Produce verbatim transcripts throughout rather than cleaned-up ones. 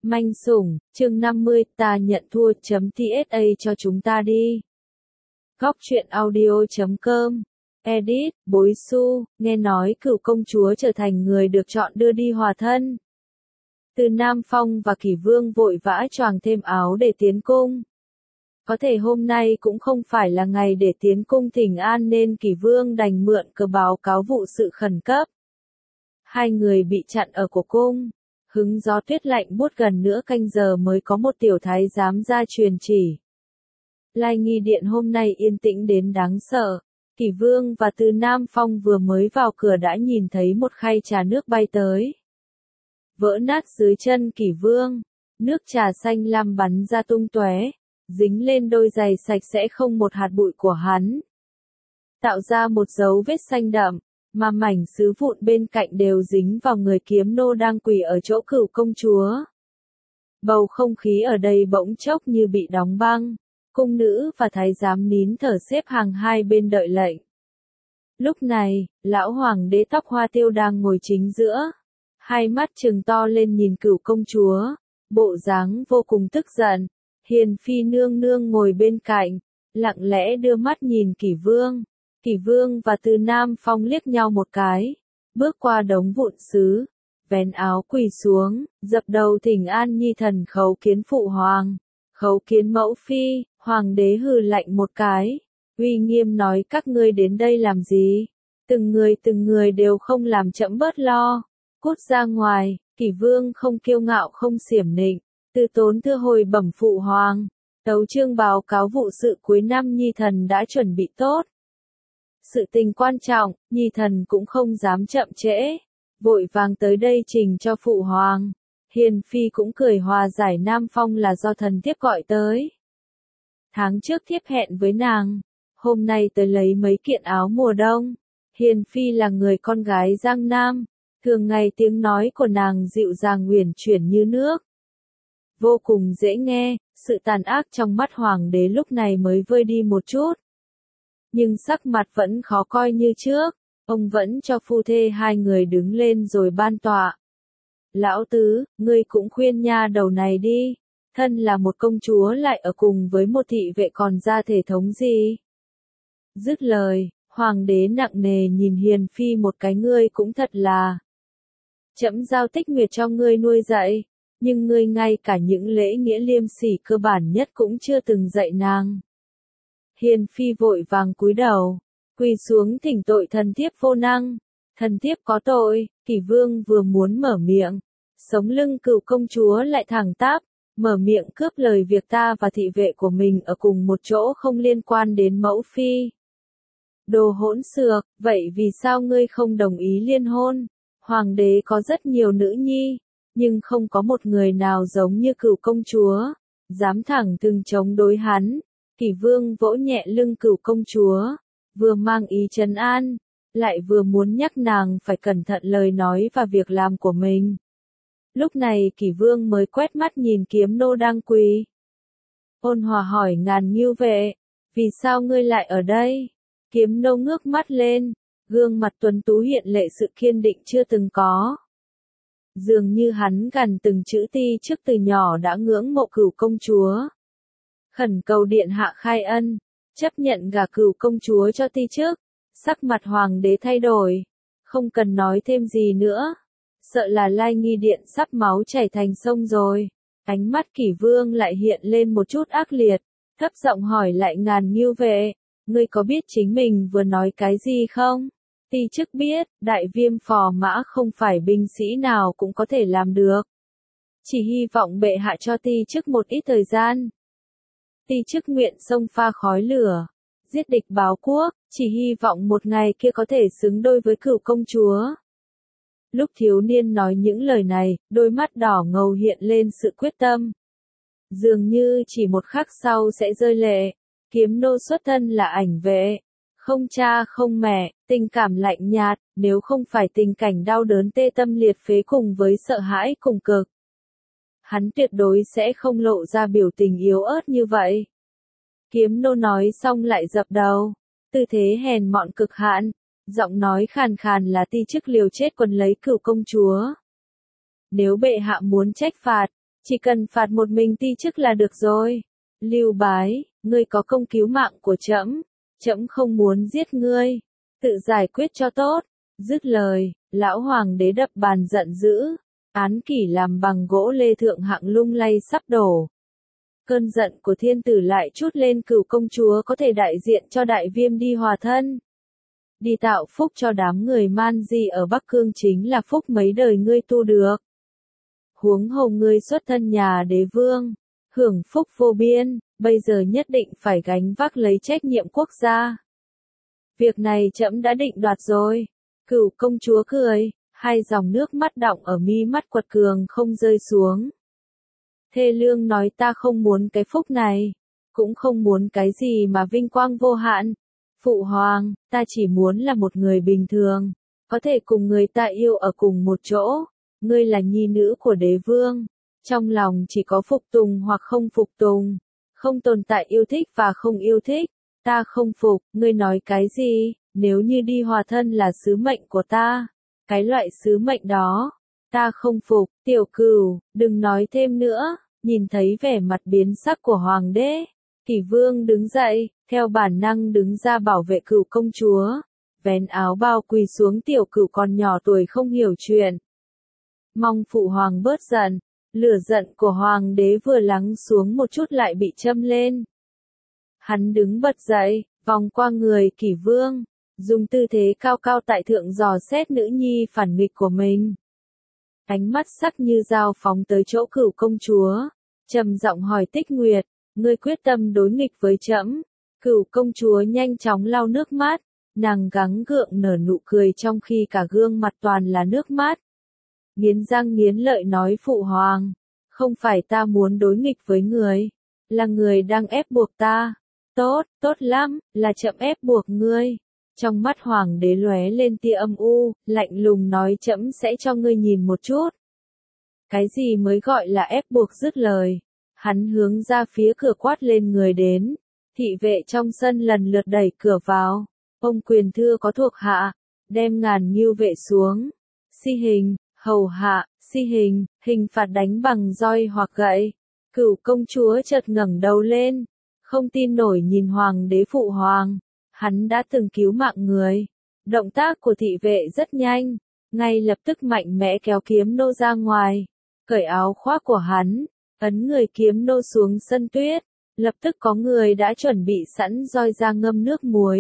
Manh sủng, chương năm mươi, ta nhận thua chấm tsa cho chúng ta đi. Góc truyện audio chấm com. Edit, Bối Xu, nghe nói cửu công chúa trở thành người được chọn đưa đi hòa thân. Từ Nam Phong và Kỷ Vương vội vã choàng thêm áo để tiến cung. Có thể hôm nay cũng không phải là ngày để tiến cung thỉnh an nên Kỷ Vương đành mượn cớ báo cáo vụ sự khẩn cấp. Hai người bị chặn ở cổ cung. Hứng gió tuyết lạnh buốt gần nửa canh giờ mới có một tiểu thái giám ra truyền chỉ. Lai nghi điện hôm nay yên tĩnh đến đáng sợ. Kỷ Vương và Từ Nam Phong vừa mới vào cửa đã nhìn thấy một khay trà nước bay tới. Vỡ nát dưới chân Kỷ Vương, nước trà xanh lam bắn ra tung tóe, dính lên đôi giày sạch sẽ không một hạt bụi của hắn. Tạo ra một dấu vết xanh đậm, mà mảnh sứ vụn bên cạnh đều dính vào người kiếm nô đang quỳ ở chỗ cửu công chúa. Bầu không khí ở đây bỗng chốc như bị đóng băng, cung nữ và thái giám nín thở xếp hàng hai bên đợi lệnh. Lúc này, lão hoàng đế tóc hoa tiêu đang ngồi chính giữa, hai mắt trừng to lên nhìn cửu công chúa, bộ dáng vô cùng tức giận. Hiền phi nương nương ngồi bên cạnh, lặng lẽ đưa mắt nhìn Kỷ Vương. Kỷ Vương và Từ Nam Phong liếc nhau một cái, bước qua đống vụn sứ, vén áo quỳ xuống, dập đầu thỉnh an nhi thần khấu kiến phụ hoàng, khấu kiến mẫu phi. Hoàng đế hừ lạnh một cái, uy nghiêm nói các ngươi đến đây làm gì? Từng người từng người đều không làm chậm bớt lo, cút ra ngoài. Kỷ Vương không kiêu ngạo không xiểm nịnh, từ tốn thưa hồi bẩm phụ hoàng, tấu chương báo cáo vụ sự cuối năm nhi thần đã chuẩn bị tốt. Sự tình quan trọng, nhi thần cũng không dám chậm trễ, vội vàng tới đây trình cho phụ hoàng. Hiền phi cũng cười hòa giải Nam Phong là do thần thiếp gọi tới. Tháng trước thiếp hẹn với nàng, hôm nay tới lấy mấy kiện áo mùa đông. Hiền phi là người con gái Giang Nam, thường ngày tiếng nói của nàng dịu dàng uyển chuyển như nước, vô cùng dễ nghe. Sự tàn ác trong mắt hoàng đế lúc này mới vơi đi một chút, nhưng sắc mặt vẫn khó coi như trước. Ông vẫn cho phu thê hai người đứng lên rồi ban tọa. Lão tứ, ngươi cũng khuyên nha đầu này đi, thân là một công chúa lại ở cùng với một thị vệ còn ra thể thống gì. Dứt lời, hoàng đế nặng nề nhìn Hiền phi một cái, ngươi cũng thật là. Trẫm giao Tích Nguyệt cho ngươi nuôi dạy, nhưng ngươi ngay cả những lễ nghĩa liêm sỉ cơ bản nhất cũng chưa từng dạy nàng. Hiền phi vội vàng cúi đầu, quỳ xuống thỉnh tội thần thiếp vô năng, thần thiếp có tội. Kỷ Vương vừa muốn mở miệng, sống lưng cửu công chúa lại thẳng tắp, mở miệng cướp lời việc ta và thị vệ của mình ở cùng một chỗ không liên quan đến mẫu phi. Đồ hỗn xược, vậy vì sao ngươi không đồng ý liên hôn? Hoàng đế có rất nhiều nữ nhi, nhưng không có một người nào giống như cửu công chúa, dám thẳng thừng chống đối hắn. Kỷ Vương vỗ nhẹ lưng cửu công chúa, vừa mang ý trấn an, lại vừa muốn nhắc nàng phải cẩn thận lời nói và việc làm của mình. Lúc này Kỷ Vương mới quét mắt nhìn kiếm nô đang quỳ. Ôn hòa hỏi Ngàn Ngưu vệ, vì sao ngươi lại ở đây? Kiếm nô ngước mắt lên, gương mặt tuấn tú hiện lệ sự kiên định chưa từng có. Dường như hắn gần từng chữ ti trước từ nhỏ đã ngưỡng mộ cửu công chúa. Khẩn cầu điện hạ khai ân, chấp nhận gả cửu công chúa cho ti chức. Sắc mặt hoàng đế thay đổi, không cần nói thêm gì nữa, sợ là Lai nghi điện sắp máu chảy thành sông rồi. Ánh mắt Kỷ Vương lại hiện lên một chút ác liệt, thấp giọng hỏi lại Ngàn Ngưu vệ, ngươi có biết chính mình vừa nói cái gì không? Ti chức biết, đại viêm phò mã không phải binh sĩ nào cũng có thể làm được. Chỉ hy vọng bệ hạ cho ti chức một ít thời gian. Ti chức nguyện xông pha khói lửa, giết địch báo quốc, chỉ hy vọng một ngày kia có thể xứng đôi với cửu công chúa. Lúc thiếu niên nói những lời này, đôi mắt đỏ ngầu hiện lên sự quyết tâm. Dường như chỉ một khắc sau sẽ rơi lệ. Kiếm nô xuất thân là ảnh vệ, không cha không mẹ, tình cảm lạnh nhạt, nếu không phải tình cảnh đau đớn tê tâm liệt phế cùng với sợ hãi cùng cực, hắn tuyệt đối sẽ không lộ ra biểu tình yếu ớt như vậy. Kiếm nô nói xong lại dập đầu, tư thế hèn mọn cực hạn, giọng nói khàn khàn là ti chức liều chết quần lấy cửu công chúa. Nếu bệ hạ muốn trách phạt, Chỉ cần phạt một mình ti chức là được rồi. Lưu Bái, ngươi có công cứu mạng của trẫm, trẫm không muốn giết ngươi, tự giải quyết cho tốt. Dứt lời, lão hoàng đế đập bàn giận dữ, án kỷ làm bằng gỗ lê thượng hạng lung lay sắp đổ. Cơn giận của thiên tử lại trút lên Cửu công chúa có thể đại diện cho Đại Viêm đi hòa thân. Đi tạo phúc cho đám người man di ở Bắc Cương chính là phúc mấy đời ngươi tu được. Huống hồ ngươi xuất thân nhà đế vương, hưởng phúc vô biên, bây giờ nhất định phải gánh vác lấy trách nhiệm quốc gia. Việc này trẫm đã định đoạt rồi. Cửu công chúa cười, hai dòng nước mắt đọng ở mi mắt quật cường không rơi xuống. Thê lương nói ta không muốn cái phúc này, cũng không muốn cái gì mà vinh quang vô hạn. Phụ hoàng, ta chỉ muốn là một người bình thường, có thể cùng người ta yêu ở cùng một chỗ. Ngươi là nhi nữ của đế vương, trong lòng chỉ có phục tùng hoặc không phục tùng, không tồn tại yêu thích và không yêu thích. Ta không phục, ngươi nói cái gì? Nếu như đi hòa thân là sứ mệnh của ta, cái loại sứ mệnh đó, ta không phục. Tiểu Cửu, đừng nói thêm nữa. Nhìn thấy vẻ mặt biến sắc của hoàng đế, Kỷ Vương đứng dậy, theo bản năng đứng ra bảo vệ Cửu công chúa, vén áo bao quỳ xuống. Tiểu Cửu còn nhỏ tuổi không hiểu chuyện, mong phụ hoàng bớt giận. Lửa giận của hoàng đế vừa lắng xuống một chút lại bị châm lên. Hắn đứng bật dậy, vòng qua người Kỷ Vương, dùng tư thế cao cao tại thượng dò xét nữ nhi phản nghịch của mình. Ánh mắt sắc như dao phóng tới chỗ Cửu công chúa, trầm giọng hỏi Tích Nguyệt, ngươi quyết tâm đối nghịch với trẫm? Cửu công chúa nhanh chóng lau nước mắt, nàng gắng gượng nở nụ cười trong khi cả gương mặt toàn là nước mắt. Nghiến răng nghiến lợi nói phụ hoàng, không phải ta muốn đối nghịch với người, là người đang ép buộc ta. Tốt, tốt lắm, là trẫm ép buộc ngươi. Trong mắt hoàng đế lóe lên tia âm u, lạnh lùng nói trẫm sẽ cho ngươi nhìn một chút. Cái gì mới gọi là ép buộc? Dứt lời, hắn hướng ra phía cửa quát lên người đến. Thị vệ trong sân lần lượt đẩy cửa vào. Ông quyền thưa có thuộc hạ, đem ngàn ngưu vệ xuống. Si hình, hầu hạ, si hình, hình phạt đánh bằng roi hoặc gậy. Cửu công chúa chợt ngẩng đầu lên, không tin nổi nhìn hoàng đế. Phụ hoàng, hắn đã từng cứu mạng người. Động tác của thị vệ rất nhanh, ngay lập tức mạnh mẽ kéo kiếm nô ra ngoài, cởi áo khoác của hắn, ấn người kiếm nô xuống sân tuyết. Lập tức có người đã chuẩn bị sẵn roi ra ngâm nước muối.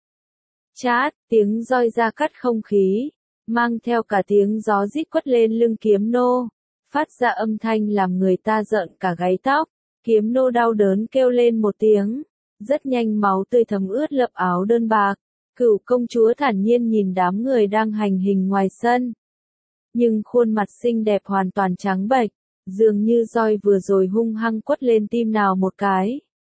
Chát, tiếng roi ra cắt không khí, mang theo cả tiếng gió rít quất lên lưng kiếm nô, phát ra âm thanh làm người ta rợn cả gáy tóc. Kiếm nô đau đớn kêu lên một tiếng, rất nhanh máu tươi thấm ướt lợp áo đơn bạc. Cửu công chúa thản nhiên nhìn đám người đang hành hình ngoài sân, nhưng khuôn mặt xinh đẹp hoàn toàn trắng bệch, dường như roi vừa rồi hung hăng quất lên tim nào một cái.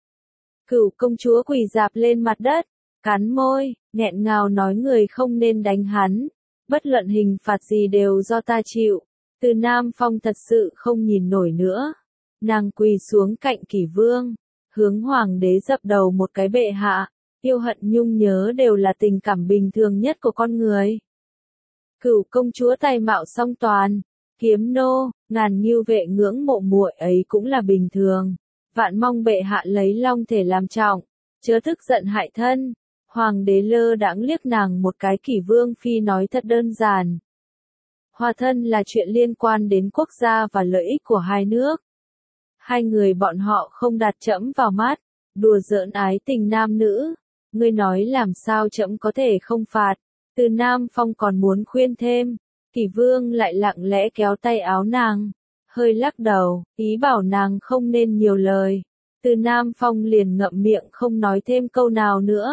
Cửu công chúa quỳ rạp lên mặt đất, cắn môi, nghẹn ngào nói người không nên đánh hắn, bất luận hình phạt gì đều do ta chịu. Từ Nam Phong thật sự không nhìn nổi nữa, nàng quỳ xuống cạnh Kỷ Vương, hướng hoàng đế dập đầu một cái. Bệ hạ, yêu hận nhung nhớ đều là tình cảm bình thường nhất của con người. Cửu công chúa tài mạo song toàn, kiếm nô, ngàn ngưu vệ ngưỡng mộ muội ấy cũng là bình thường. Vạn mong bệ hạ lấy long thể làm trọng, chớ tức giận hại thân. Hoàng đế lơ đãng liếc nàng một cái. Kỷ Vương phi nói thật đơn giản. Hòa thân là chuyện liên quan đến quốc gia và lợi ích của hai nước. Hai người bọn họ không đặt trẫm vào mắt, đùa giỡn ái tình nam nữ. Ngươi nói làm sao trẫm có thể không phạt? Từ Nam Phong còn muốn khuyên thêm, Kỷ Vương lại lặng lẽ kéo tay áo nàng, hơi lắc đầu, ý bảo nàng không nên nhiều lời. Từ Nam Phong liền ngậm miệng không nói thêm câu nào nữa.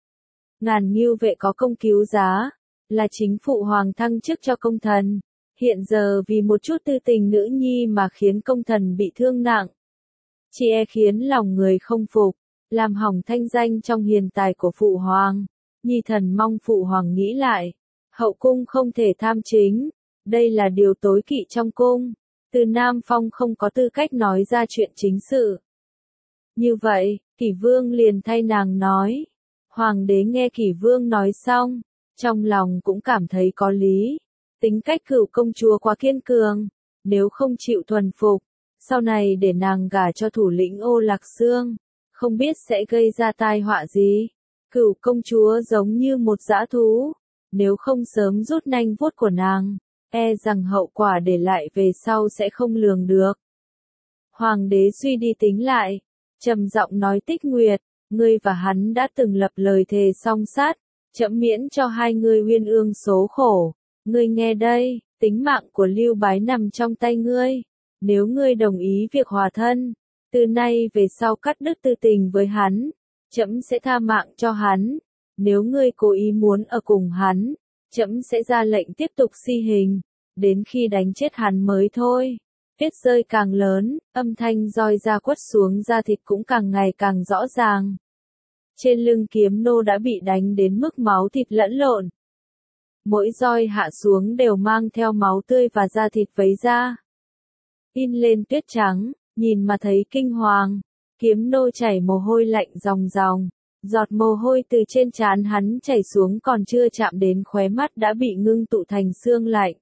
Ngàn ngưu vệ có công cứu giá, là chính phụ hoàng thăng chức cho công thần. Hiện giờ vì một chút tư tình nữ nhi mà khiến công thần bị thương nặng, chỉ e khiến lòng người không phục, làm hỏng thanh danh trong hiền tài của phụ hoàng. Nhi thần mong phụ hoàng nghĩ lại, hậu cung không thể tham chính, đây là điều tối kỵ trong cung. Từ Nam Phong không có tư cách nói ra chuyện chính sự. Như vậy, Kỷ Vương liền thay nàng nói. Hoàng đế nghe Kỷ Vương nói xong, trong lòng cũng cảm thấy có lý. Tính cách Cửu công chúa quá kiên cường, nếu không chịu thuần phục, sau này để nàng gả cho thủ lĩnh Ô Lạc Xương, không biết sẽ gây ra tai họa gì. Cửu công chúa giống như một dã thú, nếu không sớm rút nanh vuốt của nàng, e rằng hậu quả để lại về sau sẽ không lường được. Hoàng đế suy đi tính lại, trầm giọng nói Tích Nguyệt, ngươi và hắn đã từng lập lời thề song sát, trẫm miễn cho hai ngươi uyên ương số khổ. Ngươi nghe đây, tính mạng của Lưu Bái nằm trong tay ngươi, nếu ngươi đồng ý việc hòa thân, từ nay về sau cắt đứt tư tình với hắn, trẫm sẽ tha mạng cho hắn, nếu ngươi cố ý muốn ở cùng hắn, trẫm sẽ ra lệnh tiếp tục si hình, đến khi đánh chết hắn mới thôi. Tuyết rơi càng lớn, âm thanh roi da quất xuống da thịt cũng càng ngày càng rõ ràng. Trên lưng kiếm nô đã bị đánh đến mức máu thịt lẫn lộn. Mỗi roi hạ xuống đều mang theo máu tươi và da thịt vấy ra. In lên tuyết trắng, nhìn mà thấy kinh hoàng. Kiếm nô chảy mồ hôi lạnh ròng ròng, giọt mồ hôi từ trên trán hắn chảy xuống còn chưa chạm đến khóe mắt đã bị ngưng tụ thành xương lạnh.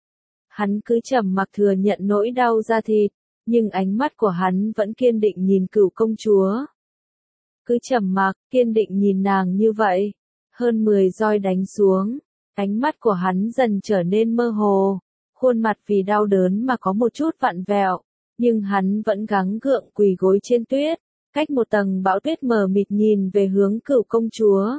Hắn cứ trầm mặc thừa nhận nỗi đau da thịt, nhưng ánh mắt của hắn vẫn kiên định nhìn Cửu công chúa. Cứ trầm mặc, kiên định nhìn nàng như vậy, hơn mười roi đánh xuống, ánh mắt của hắn dần trở nên mơ hồ, khuôn mặt vì đau đớn mà có một chút vặn vẹo, nhưng hắn vẫn gắng gượng quỳ gối trên tuyết, cách một tầng bão tuyết mờ mịt nhìn về hướng Cửu công chúa.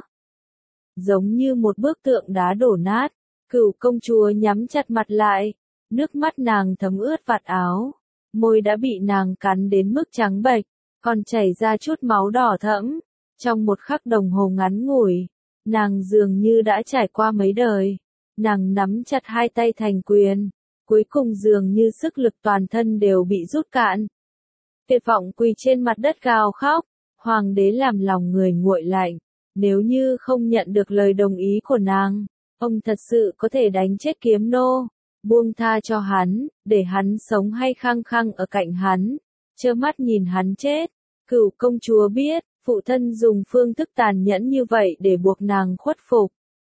Giống như một bức tượng đá đổ nát, Cửu công chúa nhắm chặt mặt lại, nước mắt nàng thấm ướt vạt áo, môi đã bị nàng cắn đến mức trắng bệch, còn chảy ra chút máu đỏ thẫm. Trong một khắc đồng hồ ngắn ngủi, nàng dường như đã trải qua mấy đời, nàng nắm chặt hai tay thành quyền, cuối cùng dường như sức lực toàn thân đều bị rút cạn. Tuyệt vọng quỳ trên mặt đất gào khóc, hoàng đế làm lòng người nguội lạnh, nếu như không nhận được lời đồng ý của nàng, ông thật sự có thể đánh chết kiếm nô, buông tha cho hắn, để hắn sống hay khăng khăng ở cạnh hắn, trơ mắt nhìn hắn chết. Cửu công chúa biết, phụ thân dùng phương thức tàn nhẫn như vậy để buộc nàng khuất phục.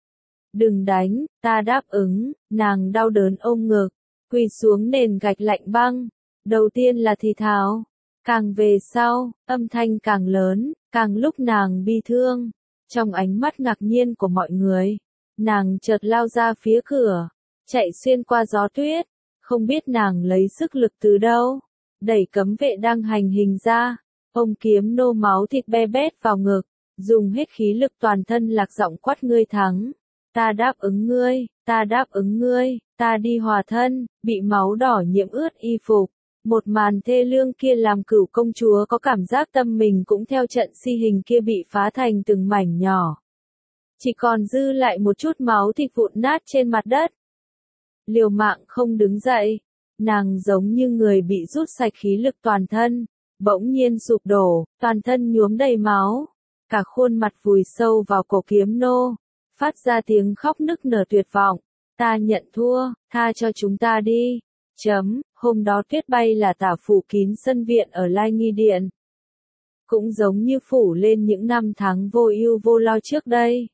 Đừng đánh, ta đáp ứng, nàng đau đớn ôm ngực, quỳ xuống nền gạch lạnh băng, đầu tiên là thì thào, càng về sau, âm thanh càng lớn, càng lúc nàng bi thương. Trong ánh mắt ngạc nhiên của mọi người, nàng chợt lao ra phía cửa, chạy xuyên qua gió tuyết, không biết nàng lấy sức lực từ đâu, đẩy cấm vệ đang hành hình ra, ông kiếm nô máu thịt be bét vào ngực, dùng hết khí lực toàn thân lạc giọng quát ngươi thắng, ta đáp ứng ngươi, ta đáp ứng ngươi, ta đi hòa thân, bị máu đỏ nhiễm ướt y phục. Một màn thê lương kia làm Cửu công chúa có cảm giác tâm mình cũng theo trận si hình kia bị phá thành từng mảnh nhỏ. Chỉ còn dư lại một chút máu thịt vụn nát trên mặt đất. Liều mạng không đứng dậy, nàng giống như người bị rút sạch khí lực toàn thân, bỗng nhiên sụp đổ, toàn thân nhuốm đầy máu, cả khuôn mặt vùi sâu vào cổ kiếm nô, phát ra tiếng khóc nức nở tuyệt vọng, ta nhận thua, tha cho chúng ta đi. Chấm, hôm đó tuyết bay là tả phủ kín sân viện ở Lai Nghi Điện. Cũng giống như phủ lên những năm tháng vô ưu vô lo trước đây.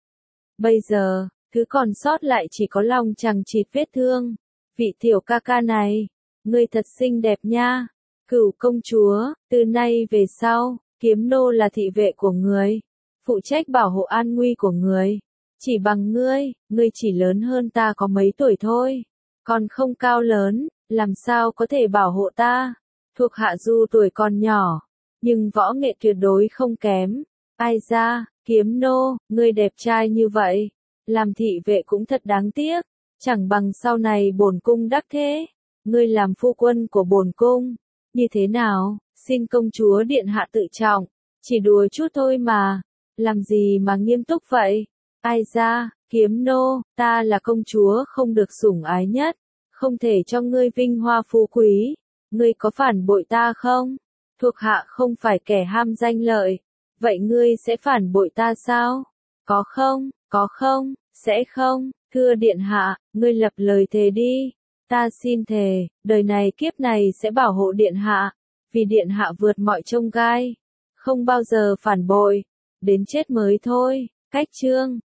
Bây giờ, thứ còn sót lại chỉ có lòng chằng chịt vết thương. Vị tiểu ca ca này, ngươi thật xinh đẹp nha. Cửu công chúa, từ nay về sau, kiếm nô là thị vệ của người, phụ trách bảo hộ an nguy của người. Chỉ bằng ngươi, ngươi chỉ lớn hơn ta có mấy tuổi thôi, còn không cao lớn, làm sao có thể bảo hộ ta. Thuộc hạ dù tuổi còn nhỏ, nhưng võ nghệ tuyệt đối không kém. Ai ra, kiếm nô, ngươi đẹp trai như vậy, làm thị vệ cũng thật đáng tiếc, chẳng bằng sau này bổn cung đắc thế, ngươi làm phu quân của bổn cung, như thế nào? Xin công chúa điện hạ tự trọng, chỉ đùa chút thôi mà, làm gì mà nghiêm túc vậy? Ai ra, kiếm nô, ta là công chúa không được sủng ái nhất, không thể cho ngươi vinh hoa phú quý, ngươi có phản bội ta không? Thuộc hạ không phải kẻ ham danh lợi, vậy ngươi sẽ phản bội ta sao? Có không, có không, sẽ không, thưa điện hạ, ngươi lập lời thề đi, ta xin thề, đời này kiếp này sẽ bảo hộ điện hạ, vì điện hạ vượt mọi chông gai, không bao giờ phản bội, đến chết mới thôi. Cách chương